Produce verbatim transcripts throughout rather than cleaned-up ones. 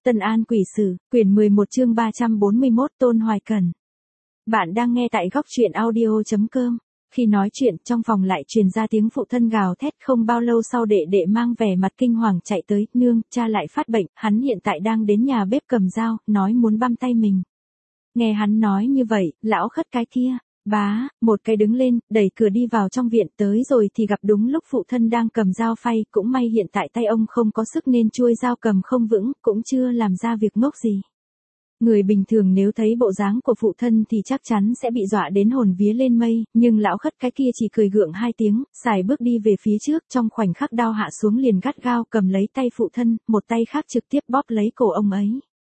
Tân An Quỷ Sử, quyển mười một chương ba trăm bốn mươi mốt Tôn Hoài Cẩn. Bạn đang nghe tại góc truyện audio chấm com. Khi nói chuyện, trong phòng lại truyền ra tiếng phụ thân gào thét. Không bao lâu sau đệ đệ mang vẻ mặt kinh hoàng chạy tới, nương, cha lại phát bệnh, hắn hiện tại đang đến nhà bếp cầm dao, nói muốn băm tay mình. Nghe hắn nói như vậy, lão khất cái kia, bá, một cái đứng lên, đẩy cửa đi vào trong viện, tới rồi thì gặp đúng lúc phụ thân đang cầm dao phay, cũng may hiện tại tay ông không có sức nên chuôi dao cầm không vững, cũng chưa làm ra việc ngốc gì. Người bình thường nếu thấy bộ dáng của phụ thân thì chắc chắn sẽ bị dọa đến hồn vía lên mây, nhưng lão khất cái kia chỉ cười gượng hai tiếng, xài bước đi về phía trước, trong khoảnh khắc đao hạ xuống liền gắt gao cầm lấy tay phụ thân, một tay khác trực tiếp bóp lấy cổ ông ấy.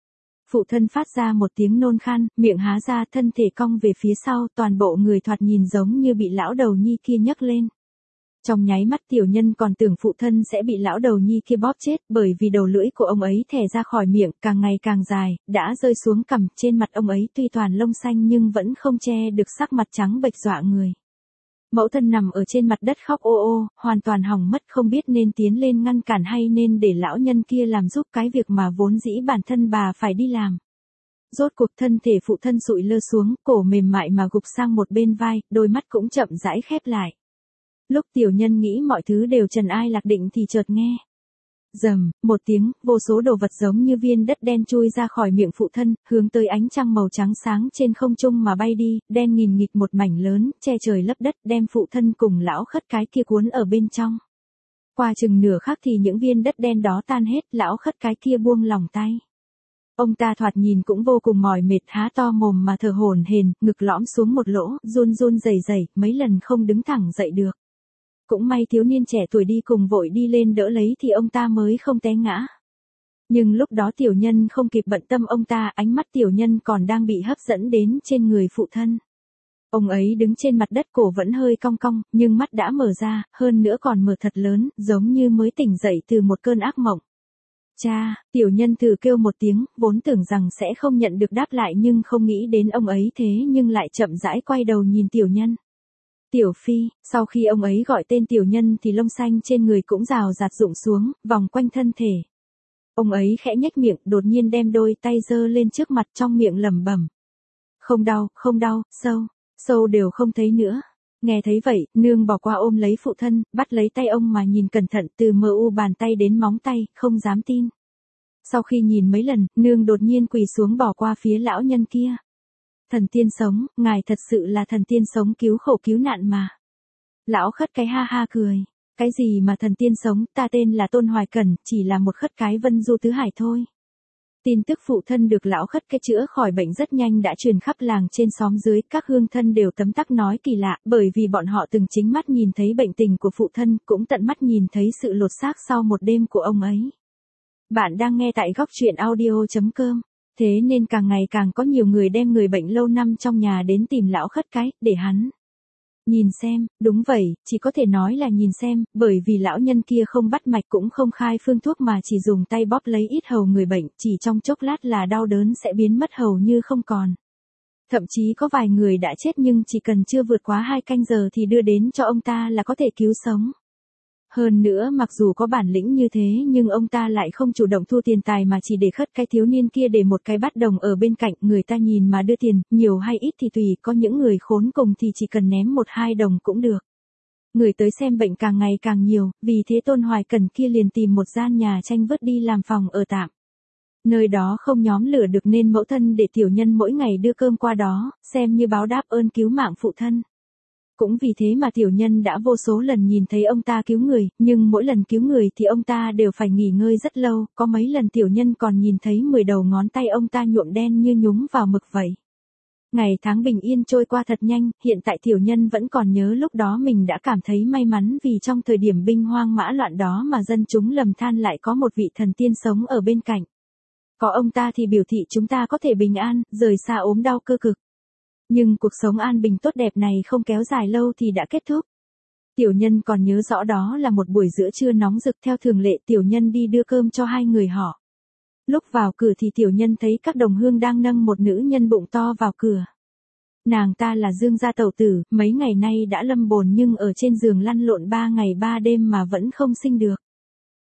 Phụ thân phát ra một tiếng nôn khan, miệng há ra, thân thể cong về phía sau, toàn bộ người thoạt nhìn giống như bị lão đầu nhi kia nhấc lên. Trong nháy mắt tiểu nhân còn tưởng phụ thân sẽ bị lão đầu nhi kia bóp chết, bởi vì đầu lưỡi của ông ấy thè ra khỏi miệng, càng ngày càng dài, đã rơi xuống cằm. Trên mặt ông ấy tuy toàn lông xanh nhưng vẫn không che được sắc mặt trắng bệch dọa người. Mẫu thân nằm ở trên mặt đất khóc ô ô, hoàn toàn hỏng mất, không biết nên tiến lên ngăn cản hay nên để lão nhân kia làm giúp cái việc mà vốn dĩ bản thân bà phải đi làm. Rốt cuộc thân thể phụ thân sụi lơ xuống, cổ mềm mại mà gục sang một bên vai, đôi mắt cũng chậm rãi khép lại. Lúc tiểu nhân nghĩ mọi thứ đều trần ai lạc định thì chợt nghe. Rầm, một tiếng, vô số đồ vật giống như viên đất đen chui ra khỏi miệng phụ thân, hướng tới ánh trăng màu trắng sáng trên không trung mà bay đi, đen nghìn nghịt một mảnh lớn, che trời lấp đất, đem phụ thân cùng lão khất cái kia cuốn ở bên trong. Qua chừng nửa khắc thì những viên đất đen đó tan hết, lão khất cái kia buông lỏng tay. Ông ta thoạt nhìn cũng vô cùng mỏi mệt, há to mồm mà thở hổn hển, ngực lõm xuống một lỗ, run run rẩy rẩy, mấy lần không đứng thẳng dậy được. Cũng may thiếu niên trẻ tuổi đi cùng vội đi lên đỡ lấy thì ông ta mới không té ngã. Nhưng lúc đó tiểu nhân không kịp bận tâm ông ta, ánh mắt tiểu nhân còn đang bị hấp dẫn đến trên người phụ thân. Ông ấy đứng trên mặt đất, cổ vẫn hơi cong cong, nhưng mắt đã mở ra, hơn nữa còn mở thật lớn, giống như mới tỉnh dậy từ một cơn ác mộng. Cha, tiểu nhân thử kêu một tiếng, vốn tưởng rằng sẽ không nhận được đáp lại nhưng không nghĩ đến ông ấy thế nhưng lại chậm rãi quay đầu nhìn tiểu nhân. Tiểu Phi, sau khi ông ấy gọi tên tiểu nhân thì lông xanh trên người cũng rào rạt rụng xuống, vòng quanh thân thể. Ông ấy khẽ nhếch miệng, đột nhiên đem đôi tay giơ lên trước mặt, trong miệng lẩm bẩm. Không đau, không đau, sâu, sâu đều không thấy nữa. Nghe thấy vậy, nương bỏ qua ôm lấy phụ thân, bắt lấy tay ông mà nhìn cẩn thận từ mờ u bàn tay đến móng tay, không dám tin. Sau khi nhìn mấy lần, nương đột nhiên quỳ xuống bỏ qua phía lão nhân kia. Thần tiên sống, ngài thật sự là thần tiên sống cứu khổ cứu nạn mà. Lão khất cái ha ha cười. Cái gì mà thần tiên sống, ta tên là Tôn Hoài Cẩn, chỉ là một khất cái Vân Du Tứ Hải thôi. Tin tức phụ thân được lão khất cái chữa khỏi bệnh rất nhanh đã truyền khắp làng trên xóm dưới, các hương thân đều tấm tắc nói kỳ lạ, bởi vì bọn họ từng chính mắt nhìn thấy bệnh tình của phụ thân, cũng tận mắt nhìn thấy sự lột xác sau một đêm của ông ấy. Bạn đang nghe tại góc truyện audio chấm com. Thế nên càng ngày càng có nhiều người đem người bệnh lâu năm trong nhà đến tìm lão khất cái, để hắn nhìn xem. Đúng vậy, chỉ có thể nói là nhìn xem, bởi vì lão nhân kia không bắt mạch cũng không khai phương thuốc mà chỉ dùng tay bóp lấy yết hầu người bệnh, chỉ trong chốc lát là đau đớn sẽ biến mất hầu như không còn. Thậm chí có vài người đã chết nhưng chỉ cần chưa vượt quá hai canh giờ thì đưa đến cho ông ta là có thể cứu sống. Hơn nữa mặc dù có bản lĩnh như thế nhưng ông ta lại không chủ động thu tiền tài mà chỉ để khất cái thiếu niên kia để một cái bát đồng ở bên cạnh, người ta nhìn mà đưa tiền, nhiều hay ít thì tùy, có những người khốn cùng thì chỉ cần ném một hai đồng cũng được. Người tới xem bệnh càng ngày càng nhiều, vì thế Tôn Hoài Cẩn kia liền tìm một gian nhà tranh vớt đi làm phòng ở tạm. Nơi đó không nhóm lửa được nên mẫu thân để tiểu nhân mỗi ngày đưa cơm qua đó, xem như báo đáp ơn cứu mạng phụ thân. Cũng vì thế mà tiểu nhân đã vô số lần nhìn thấy ông ta cứu người, nhưng mỗi lần cứu người thì ông ta đều phải nghỉ ngơi rất lâu, có mấy lần tiểu nhân còn nhìn thấy mười đầu ngón tay ông ta nhuộm đen như nhúng vào mực vậy. Ngày tháng bình yên trôi qua thật nhanh, hiện tại tiểu nhân vẫn còn nhớ lúc đó mình đã cảm thấy may mắn vì trong thời điểm binh hoang mã loạn đó mà dân chúng lầm than lại có một vị thần tiên sống ở bên cạnh. Có ông ta thì biểu thị chúng ta có thể bình an, rời xa ốm đau cơ cực. Nhưng cuộc sống an bình tốt đẹp này không kéo dài lâu thì đã kết thúc. Tiểu nhân còn nhớ rõ đó là một buổi giữa trưa nóng rực, theo thường lệ tiểu nhân đi đưa cơm cho hai người họ. Lúc vào cửa thì tiểu nhân thấy các đồng hương đang nâng một nữ nhân bụng to vào cửa. Nàng ta là Dương gia tẩu tử, mấy ngày nay đã lâm bồn nhưng ở trên giường lăn lộn ba ngày ba đêm mà vẫn không sinh được.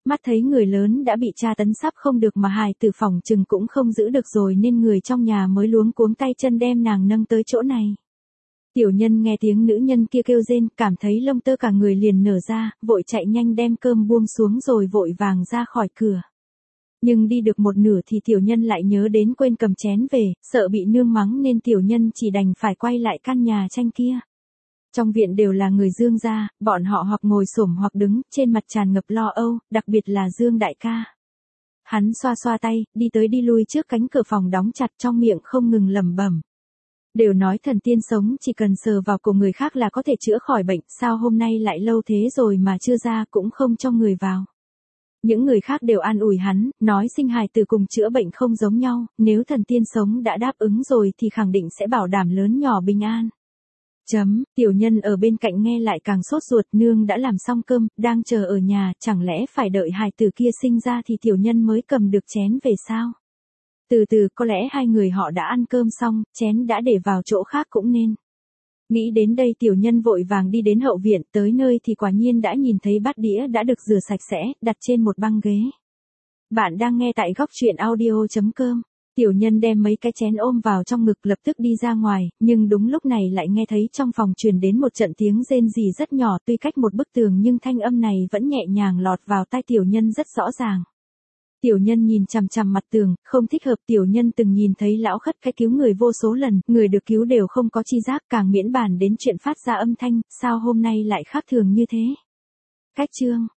Mắt thấy người lớn đã bị tra tấn sắp không được mà hài tử phòng chừng cũng không giữ được rồi nên người trong nhà mới luống cuống tay chân đem nàng nâng tới chỗ này. Tiểu nhân nghe tiếng nữ nhân kia kêu rên, cảm thấy lông tơ cả người liền nở ra, vội chạy nhanh đem cơm buông xuống rồi vội vàng ra khỏi cửa. Nhưng đi được một nửa thì tiểu nhân lại nhớ đến quên cầm chén về, sợ bị nương mắng nên tiểu nhân chỉ đành phải quay lại căn nhà tranh kia. Trong viện đều là người Dương gia, bọn họ hoặc ngồi xổm hoặc đứng, trên mặt tràn ngập lo âu, đặc biệt là Dương đại ca. Hắn xoa xoa tay, đi tới đi lui trước cánh cửa phòng đóng chặt, trong miệng không ngừng lẩm bẩm. Đều nói thần tiên sống chỉ cần sờ vào cổ người khác là có thể chữa khỏi bệnh, sao hôm nay lại lâu thế rồi mà chưa ra cũng không cho người vào. Những người khác đều an ủi hắn, nói sinh hài tử cùng chữa bệnh không giống nhau, nếu thần tiên sống đã đáp ứng rồi thì khẳng định sẽ bảo đảm lớn nhỏ bình an. Chấm, tiểu nhân ở bên cạnh nghe lại càng sốt ruột, nương đã làm xong cơm, đang chờ ở nhà, chẳng lẽ phải đợi hài tử kia sinh ra thì tiểu nhân mới cầm được chén về sao? Từ từ, có lẽ hai người họ đã ăn cơm xong, chén đã để vào chỗ khác cũng nên. Nghĩ đến đây tiểu nhân vội vàng đi đến hậu viện, tới nơi thì quả nhiên đã nhìn thấy bát đĩa đã được rửa sạch sẽ, đặt trên một băng ghế. Bạn đang nghe tại góc truyện audio chấm com. Tiểu nhân đem mấy cái chén ôm vào trong ngực lập tức đi ra ngoài, nhưng đúng lúc này lại nghe thấy trong phòng truyền đến một trận tiếng rên rỉ rất nhỏ, tuy cách một bức tường nhưng thanh âm này vẫn nhẹ nhàng lọt vào tai tiểu nhân rất rõ ràng. Tiểu nhân nhìn chằm chằm mặt tường, không thích hợp, tiểu nhân từng nhìn thấy lão khất cái cứu người vô số lần, người được cứu đều không có chi giác, càng miễn bàn đến chuyện phát ra âm thanh, sao hôm nay lại khác thường như thế. Cách chương